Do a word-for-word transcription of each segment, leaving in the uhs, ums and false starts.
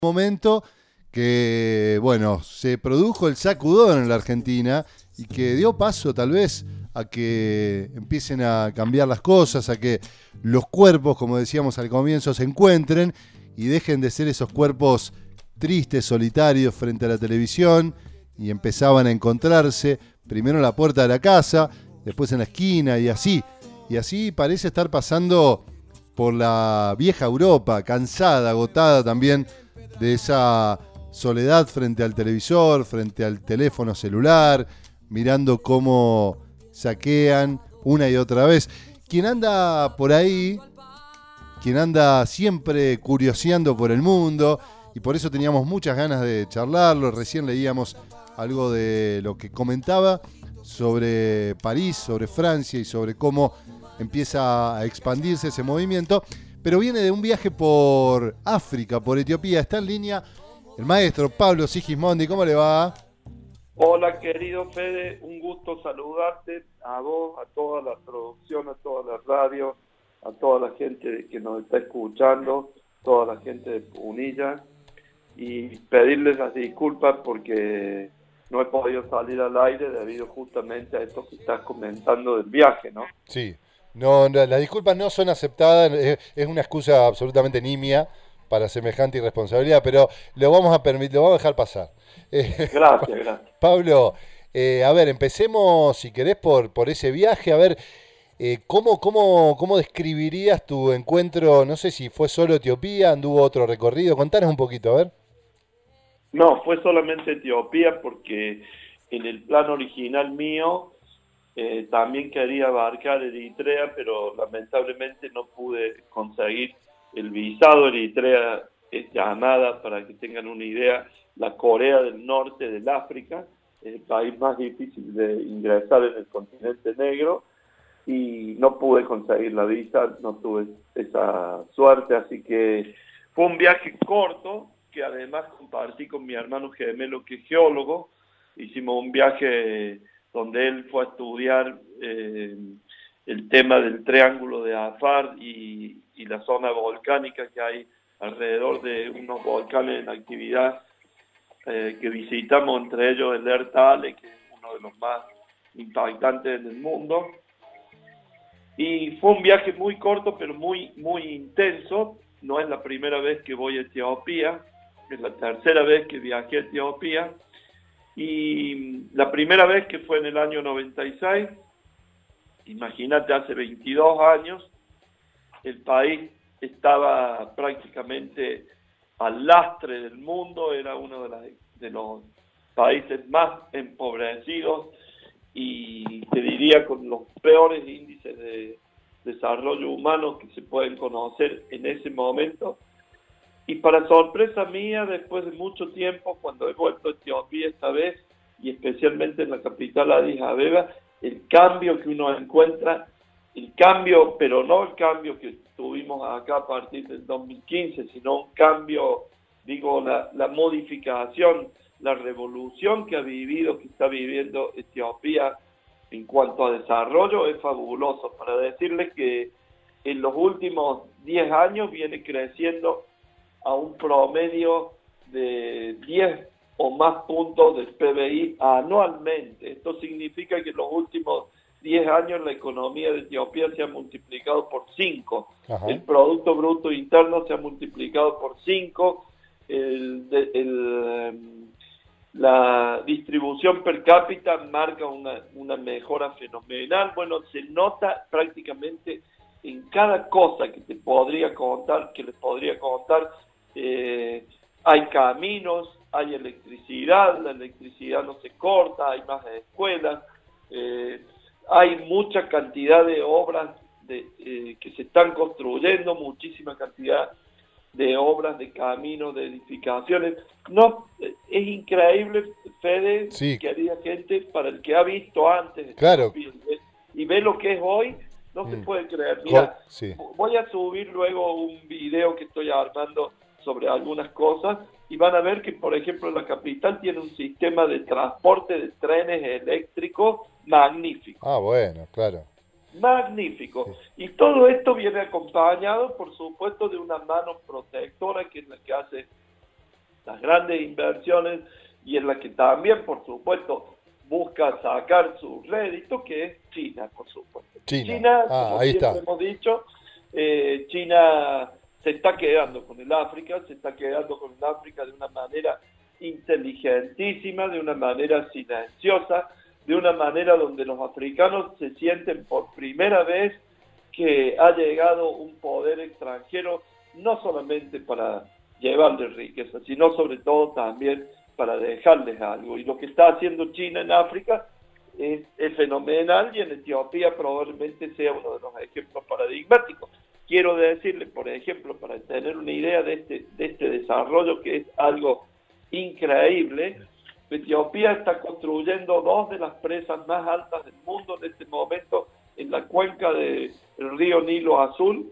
Momento que, bueno, se produjo el sacudón en la Argentina y que dio paso tal vez a que empiecen a cambiar las cosas, a que los cuerpos, como decíamos al comienzo, se encuentren y dejen de ser esos cuerpos tristes, solitarios frente a la televisión, y empezaban a encontrarse primero en la puerta de la casa, después en la esquina y así. Y así parece estar pasando por la vieja Europa, cansada, agotada también de esa soledad frente al televisor, frente al teléfono celular, mirando cómo saquean una y otra vez. Quien anda por ahí, quien anda siempre curioseando por el mundo, y por eso teníamos muchas ganas de charlarlo. Recién leíamos algo de lo que comentaba sobre París, sobre Francia y sobre cómo empieza a expandirse ese movimiento, pero viene de un viaje por África, por Etiopía. Está en línea el maestro Pablo Sigismondi. ¿Cómo le va? Hola, querido Fede, un gusto saludarte, a vos, a toda la producción, a toda la radio, a toda la gente que nos está escuchando, toda la gente de Punilla, y pedirles las disculpas porque no he podido salir al aire debido justamente a esto que estás comentando del viaje, ¿no? Sí. No, no, las disculpas no son aceptadas, es, es una excusa absolutamente nimia para semejante irresponsabilidad, pero lo vamos a permitir, lo vamos a dejar pasar. Eh, Gracias, gracias. Pablo, eh, a ver, empecemos, si querés, por, por ese viaje. A ver, eh, ¿cómo, cómo, ¿cómo describirías tu encuentro? No sé si fue solo Etiopía, anduvo otro recorrido. Contanos un poquito, a ver. No, fue solamente Etiopía porque en el plan original mío Eh, también quería abarcar Eritrea, pero lamentablemente no pude conseguir el visado. Eritrea es llamada, para que tengan una idea, la Corea del Norte del África, es el país más difícil de ingresar en el continente negro, y no pude conseguir la visa, no tuve esa suerte, así que fue un viaje corto, que además compartí con mi hermano gemelo, que es geólogo. Hicimos un viaje donde él fue a estudiar eh, el tema del triángulo de Afar y, y la zona volcánica que hay alrededor de unos volcanes en actividad eh, que visitamos, entre ellos el Ertale, que es uno de los más impactantes del mundo. Y fue un viaje muy corto, pero muy, muy intenso. No es la primera vez que voy a Etiopía, es la tercera vez que viajé a Etiopía. Y la primera vez, que fue en el año noventa y seis, imagínate, hace veintidós años, el país estaba prácticamente al lastre del mundo, era uno de, las, de los países más empobrecidos y te diría con los peores índices de desarrollo humano que se pueden conocer en ese momento. Y para sorpresa mía, después de mucho tiempo, cuando he vuelto a Etiopía esta vez, y especialmente en la capital Addis Abeba, el cambio que uno encuentra, el cambio, pero no el cambio que tuvimos acá a partir del dos mil quince, sino un cambio, digo, la, la modificación, la revolución que ha vivido, que está viviendo Etiopía en cuanto a desarrollo, es fabuloso. Para decirles que en los últimos diez años viene creciendo a un promedio de diez o más puntos del P B I anualmente. Esto significa que en los últimos diez años la economía de Etiopía se ha multiplicado por cinco. El Producto Bruto Interno se ha multiplicado por cinco. El, el, la distribución per cápita marca una, una mejora fenomenal. Bueno, se nota prácticamente en cada cosa que te podría contar, que les podría contar. Eh, hay caminos, hay electricidad, la electricidad no se corta, hay más escuelas, eh, hay mucha cantidad de obras de, eh, que se están construyendo, muchísima cantidad de obras, de caminos, de edificaciones. No, eh, es increíble, Fede, sí, querida gente, para el que ha visto antes, claro, y, y ve lo que es hoy, no mm. se puede creer. Mira, sí. Voy a subir luego un video que estoy armando sobre algunas cosas, y van a ver que, por ejemplo, la capital tiene un sistema de transporte de trenes eléctricos magnífico. Ah, bueno, claro. Magnífico. Sí. Y todo esto viene acompañado, por supuesto, de una mano protectora, que es la que hace las grandes inversiones y en la que también, por supuesto, busca sacar su rédito, que es China, por supuesto. China, China ah, como ahí siempre está. hemos dicho, eh, China se está quedando con el África, se está quedando con el África de una manera inteligentísima, de una manera silenciosa, de una manera donde los africanos se sienten por primera vez que ha llegado un poder extranjero, no solamente para llevarles riqueza, sino sobre todo también para dejarles algo. Y lo que está haciendo China en África es, es fenomenal, y en Etiopía probablemente sea uno de los ejemplos paradigmáticos. Quiero decirle, por ejemplo, para tener una idea de este, de este desarrollo, que es algo increíble, Etiopía está construyendo dos de las presas más altas del mundo en este momento en la cuenca del río Nilo Azul.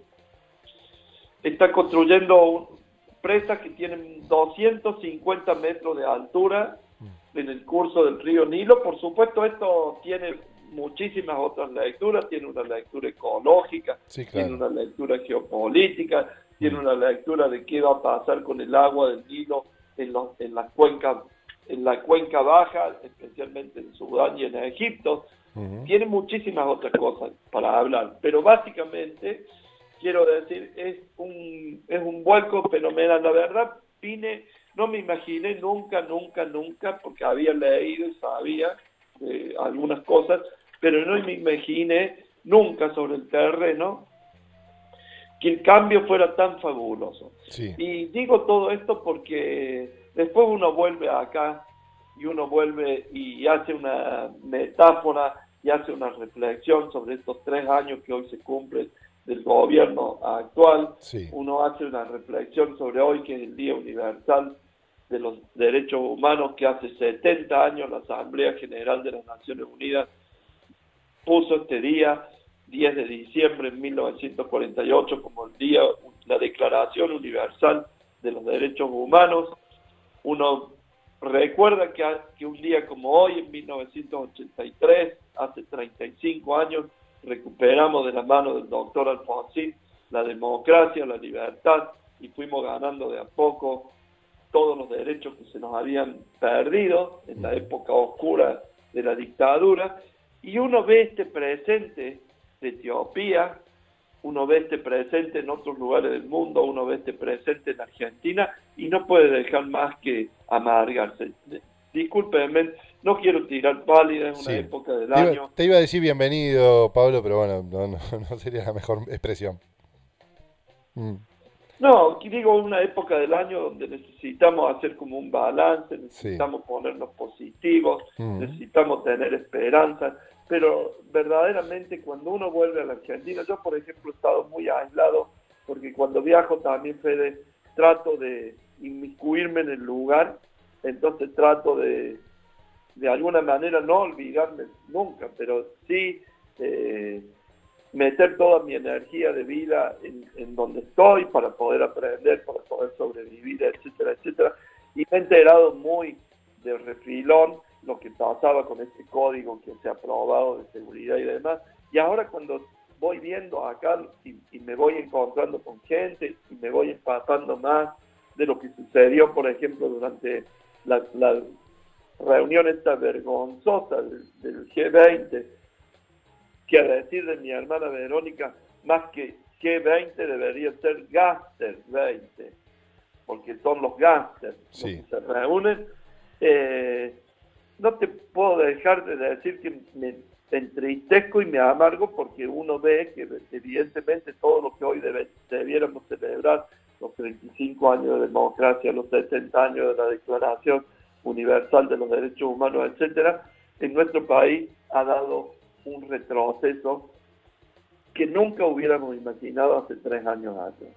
Está construyendo un, presas que tienen doscientos cincuenta metros de altura en el curso del río Nilo. Por supuesto, esto tiene muchísimas otras lecturas, tiene una lectura ecológica, sí, claro. Tiene una lectura geopolítica, mm. tiene una lectura de qué va a pasar con el agua del Nilo en, los, en, las cuencas, en la cuenca baja, especialmente en Sudán y en Egipto. Uh-huh. Tiene muchísimas otras cosas para hablar, pero básicamente, quiero decir, es un, es un vuelco fenomenal. La verdad, vine, no me imaginé nunca, nunca, nunca, porque había leído y sabía eh, algunas cosas, pero no me imaginé nunca sobre el terreno que el cambio fuera tan fabuloso. Sí. Y digo todo esto porque después uno vuelve acá y uno vuelve y hace una metáfora y hace una reflexión sobre estos tres años que hoy se cumplen del gobierno actual. Sí. Uno hace una reflexión sobre hoy, que es el Día Universal de los Derechos Humanos, que hace setenta años la Asamblea General de las Naciones Unidas puso este día, diez de diciembre de mil novecientos cuarenta y ocho, como el día, la Declaración Universal de los Derechos Humanos. Uno recuerda que, que un día como hoy, en mil novecientos ochenta y tres, hace treinta y cinco años, recuperamos de la mano del doctor Alfonsín la democracia, la libertad, y fuimos ganando de a poco todos los derechos que se nos habían perdido en la época oscura de la dictadura. Y uno ve este presente de Etiopía, uno ve este presente en otros lugares del mundo, uno ve este presente en Argentina, y no puede dejar más que amargarse. Discúlpenme, no quiero tirar pálida en una sí. época del te iba, año. Te iba a decir bienvenido, Pablo, pero bueno, no, no, no sería la mejor expresión. Mm. No, digo una época del año donde necesitamos hacer como un balance, necesitamos sí. ponernos positivos, mm. necesitamos tener esperanza, pero verdaderamente cuando uno vuelve a la Argentina, yo por ejemplo he estado muy aislado, porque cuando viajo también, Fede, trato de inmiscuirme en el lugar, entonces trato de, de alguna manera no olvidarme nunca, pero sí eh, meter toda mi energía de vida en, en donde estoy para poder aprender, para poder sobrevivir, etcétera, etcétera. Y me he enterado muy de refilón lo que pasaba con este código que se ha aprobado de seguridad y demás. Y ahora cuando voy viendo acá y, y me voy encontrando con gente y me voy empapando más de lo que sucedió, por ejemplo, durante la, la reunión esta vergonzosa del, del G veinte, que a decir de mi hermana Verónica, más que G veinte debería ser Gaster veinte, porque son los Gaster sí. los que se reúnen. Eh, no te puedo dejar de decir que me entristezco y me amargo, porque uno ve que evidentemente todo lo que hoy debe, debiéramos celebrar, los treinta y cinco años de democracia, los setenta años de la Declaración Universal de los Derechos Humanos, etcétera, en nuestro país ha dado un retroceso que nunca hubiéramos imaginado hace tres años atrás.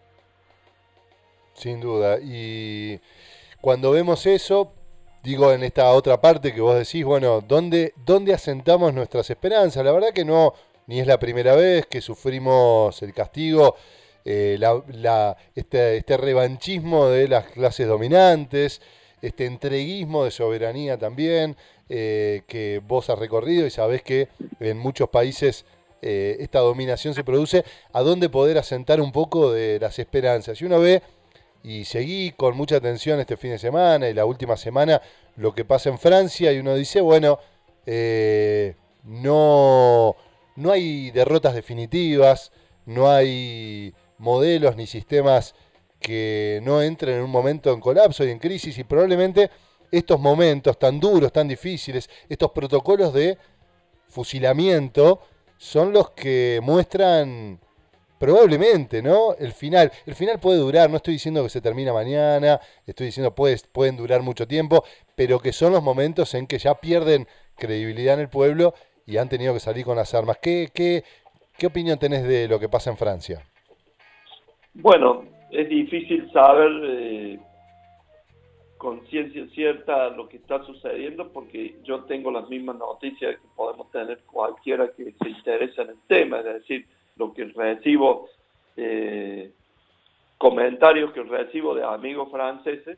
Sin duda. Y cuando vemos eso, digo, en esta otra parte que vos decís, bueno, ¿dónde, dónde asentamos nuestras esperanzas? La verdad que no, ni es la primera vez que sufrimos el castigo, eh, la, la, este, este revanchismo de las clases dominantes, este entreguismo de soberanía también, eh, que vos has recorrido y sabés que en muchos países eh, esta dominación se produce, a dónde poder asentar un poco de las esperanzas. Y uno ve y seguí con mucha atención este fin de semana y la última semana lo que pasa en Francia y uno dice, bueno, eh, no, no hay derrotas definitivas, no hay modelos ni sistemas que no entren en un momento en colapso y en crisis y probablemente estos momentos tan duros, tan difíciles, estos protocolos de fusilamiento son los que muestran probablemente, ¿no? El final. El final puede durar, no estoy diciendo que se termina mañana, estoy diciendo puede, pueden durar mucho tiempo, pero que son los momentos en que ya pierden credibilidad en el pueblo y han tenido que salir con las armas. ¿Qué, qué, qué opinión tenés de lo que pasa en Francia? Bueno, es difícil saber eh, con ciencia cierta lo que está sucediendo porque yo tengo las mismas noticias que podemos tener cualquiera que se interesa en el tema, es decir, lo que recibo, eh, comentarios que recibo de amigos franceses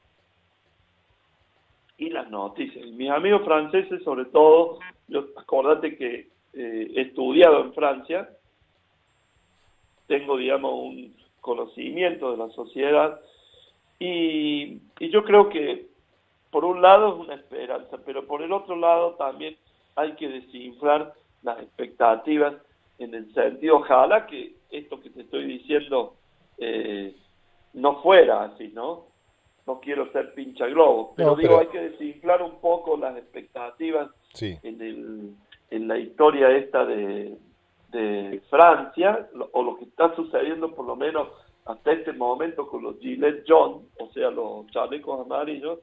y las noticias. Mis amigos franceses, sobre todo, yo acordate que eh, he estudiado en Francia, tengo, digamos, un conocimiento de la sociedad y, y yo creo que por un lado es una esperanza, pero por el otro lado también hay que desinflar las expectativas en el sentido, ojalá que esto que te estoy diciendo eh, no fuera así, ¿no? No quiero ser pincha globo, pero, no, pero digo, hay que desinflar un poco las expectativas sí. en, el, en la historia esta de, de Francia, o lo que está sucediendo por lo menos hasta este momento con los Gilets jaunes, o sea, los chalecos amarillos,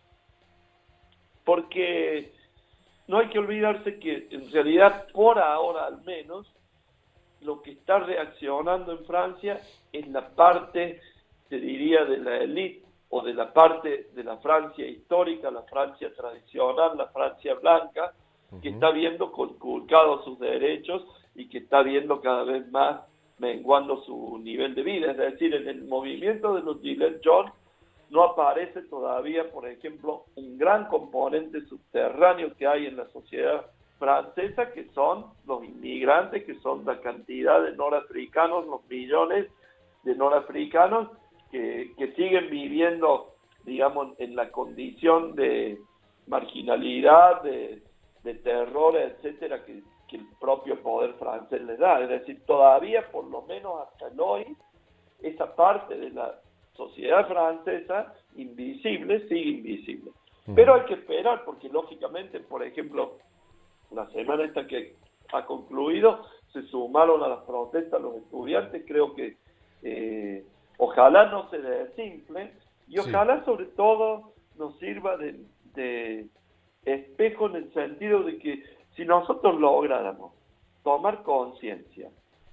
porque no hay que olvidarse que en realidad por ahora al menos lo que está reaccionando en Francia es la parte, te diría, de la élite o de la parte de la Francia histórica, la Francia tradicional, la Francia blanca, uh-huh. que está viendo conculcados sus derechos y que está viendo cada vez más menguando su nivel de vida. Es decir, en el movimiento de los Gilets jaunes no aparece todavía, por ejemplo, un gran componente subterráneo que hay en la sociedad francesa, que son los inmigrantes, que son la cantidad de norafricanos, los millones de norafricanos que, que siguen viviendo, digamos, en la condición de marginalidad, de, de terror, etcétera, que, que el propio poder francés les da. Es decir, todavía, por lo menos hasta el hoy, esa parte de la sociedad francesa invisible sigue invisible. Uh-huh. Pero hay que esperar, porque lógicamente, por ejemplo, la semana esta que ha concluido, se sumaron a las protestas los estudiantes, creo que eh, ojalá no se desinfle y ojalá sí. sobre todo nos sirva de, de espejo en el sentido de que si nosotros lográramos tomar conciencia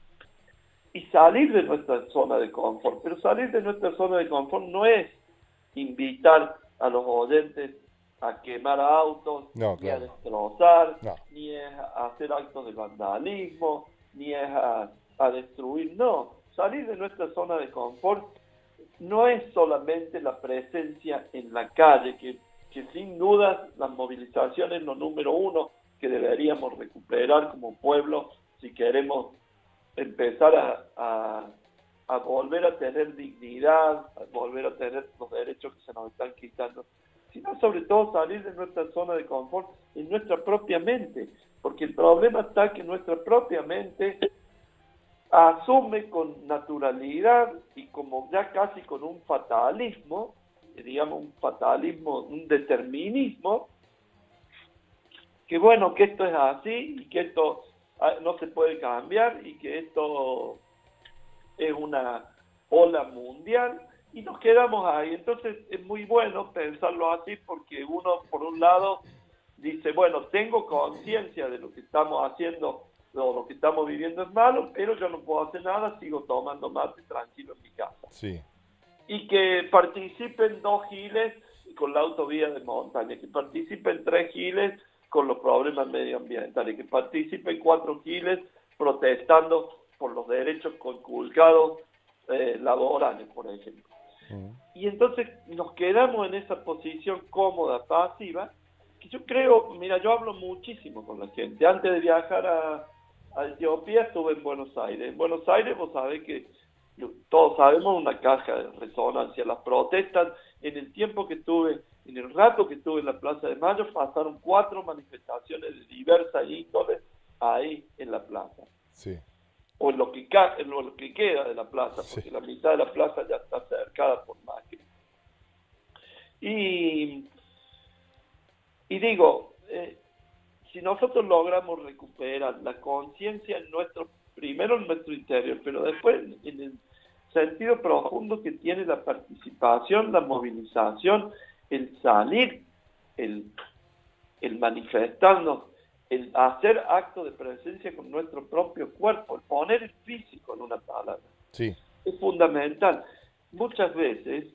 y salir de nuestra zona de confort, pero salir de nuestra zona de confort no es invitar a los oyentes a quemar autos, no, ni claro. a destrozar, no. ni es a hacer actos de vandalismo, ni es a, a destruir, no. Salir de nuestra zona de confort no es solamente la presencia en la calle, que, que sin dudas las movilizaciones es lo número uno que deberíamos recuperar como pueblo si queremos empezar a, a, a volver a tener dignidad, a volver a tener los derechos que se nos están quitando, sino sobre todo salir de nuestra zona de confort en nuestra propia mente, porque el problema está que nuestra propia mente asume con naturalidad y como ya casi con un fatalismo, digamos un fatalismo, un determinismo, que bueno, que esto es así y que esto no se puede cambiar y que esto es una ola mundial y nos quedamos ahí. Entonces es muy bueno pensarlo así porque uno, por un lado, dice, bueno, tengo conciencia de lo que estamos haciendo, o lo que estamos viviendo es malo, pero yo no puedo hacer nada, sigo tomando mate tranquilo en mi casa. Sí. Y que participen dos giles con la autovía de montaña, que participen tres giles con los problemas medioambientales, que participen cuatro giles protestando por los derechos conculcados eh, laborales, por ejemplo. Uh-huh. Y entonces nos quedamos en esa posición cómoda, pasiva, que yo creo, mira, yo hablo muchísimo con la gente. Antes de viajar a, a Etiopía estuve en Buenos Aires. En Buenos Aires vos sabés que todos sabemos, una caja de resonancia. Las protestas, en el tiempo que estuve, en el rato que estuve en la Plaza de Mayo, pasaron cuatro manifestaciones de diversas índoles ahí en la plaza. Sí. O en lo que, ca en lo que queda de la plaza, porque sí, la mitad de la plaza ya está cercada por Macri. Y, y digo, eh, si nosotros logramos recuperar la conciencia en nuestro, primero en nuestro interior, pero después en el sentido profundo que tiene la participación, la movilización, el salir, el, el manifestarnos, el hacer acto de presencia con nuestro propio cuerpo, el poner el físico en una palabra, sí, es fundamental. Muchas veces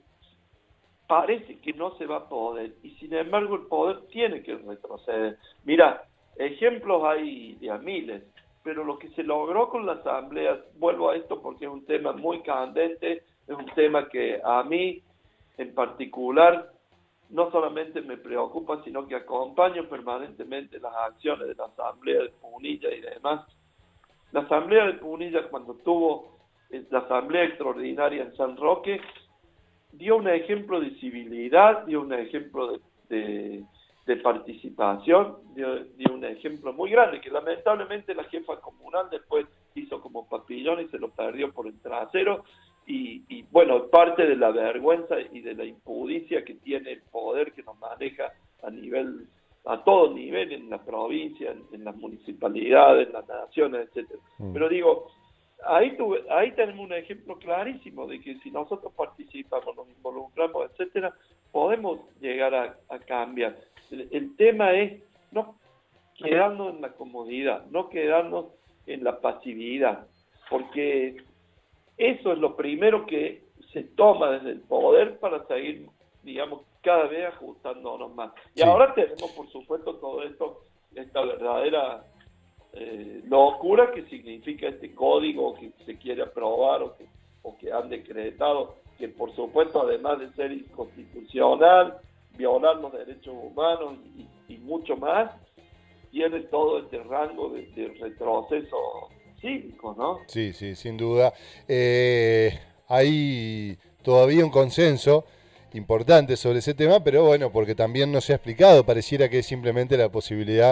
parece que no se va a poder, y sin embargo el poder tiene que retroceder. Mira, ejemplos hay de a miles, pero lo que se logró con la asamblea, vuelvo a esto porque es un tema muy candente, es un tema que a mí en particular no solamente me preocupa, sino que acompaño permanentemente las acciones de la Asamblea de Punilla y demás. La Asamblea de Punilla, cuando tuvo la Asamblea Extraordinaria en San Roque, dio un ejemplo de civilidad, dio un ejemplo de, de, de participación, dio, dio un ejemplo muy grande, que lamentablemente la jefa comunal después hizo como papillón y se lo perdió por el trasero. Y, y bueno, parte de la vergüenza y de la impudicia que tiene el poder que nos maneja a nivel, a todo nivel, en la provincia, en, en las municipalidades, en las naciones, etcétera. Mm. Pero digo, ahí tuve, ahí tenemos un ejemplo clarísimo de que si nosotros participamos, nos involucramos, etcétera, podemos llegar a, a cambiar. El, el tema es no quedarnos en la comodidad, no quedarnos en la pasividad, porque eso es lo primero que se toma desde el poder para seguir, digamos, cada vez ajustándonos más. Y sí, ahora tenemos, por supuesto, todo esto, esta verdadera eh, locura que significa este código que se quiere aprobar o que, o que han decretado, que por supuesto, además de ser inconstitucional, violar los derechos humanos y, y mucho más, tiene todo este rango de, de retroceso cívico, ¿no? Sí, sí, sin duda. Eh, hay todavía un consenso importante sobre ese tema, pero bueno, porque también no se ha explicado, pareciera que es simplemente la posibilidad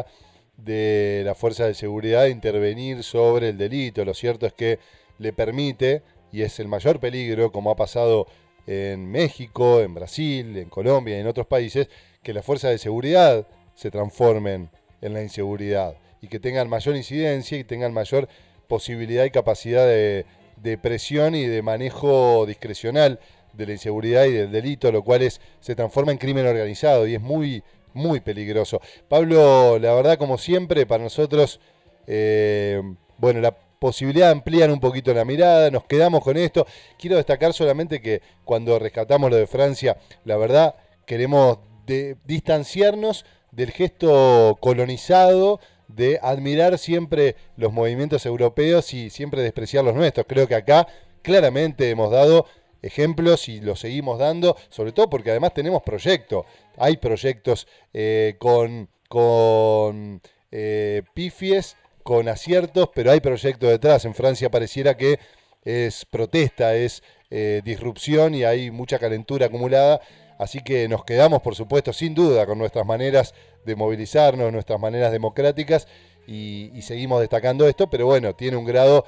de la fuerza de seguridad de intervenir sobre el delito. Lo cierto es que le permite, y es el mayor peligro, como ha pasado en México, en Brasil, en Colombia y en otros países, que las fuerzas de seguridad se transformen en la inseguridad y que tengan mayor incidencia y tengan mayor posibilidad y capacidad de, de presión y de manejo discrecional de la inseguridad y del delito, lo cual es, se transforma en crimen organizado y es muy, muy peligroso. Pablo, la verdad, como siempre, para nosotros, eh, bueno, la posibilidad de ampliar un poquito la mirada, nos quedamos con esto. Quiero destacar solamente que cuando rescatamos lo de Francia, la verdad, queremos de, distanciarnos del gesto colonizado de admirar siempre los movimientos europeos y siempre despreciar los nuestros. Creo que acá claramente hemos dado ejemplos y los seguimos dando, sobre todo porque además tenemos proyectos. Hay proyectos eh, con, con eh, pifies, con aciertos, pero hay proyectos detrás. En Francia pareciera que es protesta, es eh, disrupción y hay mucha calentura acumulada. Así que nos quedamos, por supuesto, sin duda, con nuestras maneras de movilizarnos, nuestras maneras democráticas y, y seguimos destacando esto, pero bueno, tiene un grado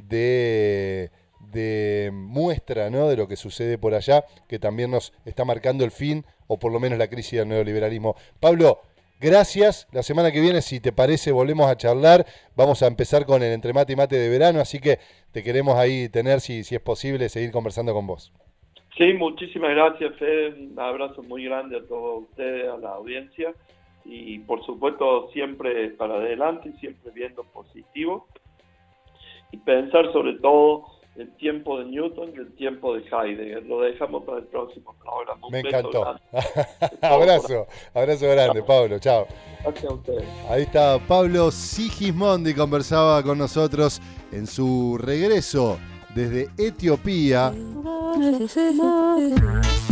de, de muestra, ¿no?, de lo que sucede por allá, que también nos está marcando el fin, o por lo menos la crisis del neoliberalismo. Pablo, gracias. La semana que viene, si te parece, volvemos a charlar. Vamos a empezar con el Entre Mate y Mate de verano, así que te queremos ahí tener, si, si es posible, seguir conversando con vos. Sí, muchísimas gracias, Fede. Un abrazo muy grande a todos ustedes, a la audiencia. Y por supuesto, siempre para adelante y siempre viendo positivo. Y pensar sobre todo el tiempo de Newton y el tiempo de Heidegger. Lo dejamos para el próximo programa. Un Me beso encantó. Abrazo, abrazo grande, chao. Pablo, chao. Gracias a ustedes. Ahí está Pablo Sigismondi, conversaba con nosotros en su regreso desde Etiopía.